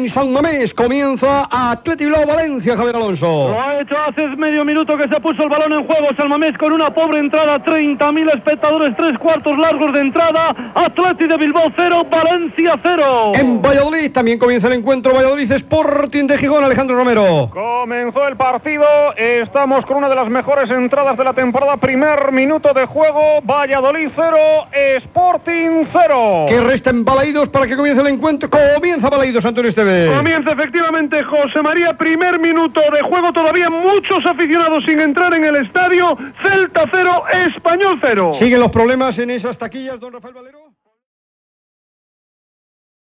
en San Mamés. Comienza Athletic Bilbao Valencia, Javier Alonso. Lo ha hecho hace medio minuto que se puso el balón en juego San Mamés con una pobre entrada, 30.000 espectadores, 3/4 largos de entrada. Athletic de Bilbao 0, Valencia 0. En Valladolid también comienza el encuentro Valladolid Sporting de Gijón, Alejandro Romero. Comenzó el partido, estamos con una de las mejores entradas de la temporada, primer minuto de juego, Valladolid 0, Sporting 0. Que resta en Balaidos para que comience el encuentro. Comienza Balaidos, Antonio Esteve. Comienza efectivamente José María, primer minuto de juego, todavía muchos aficionados sin entrar en el estadio. Celta 0, Español 0. Siguen los problemas en esas taquillas, don Rafael Valero.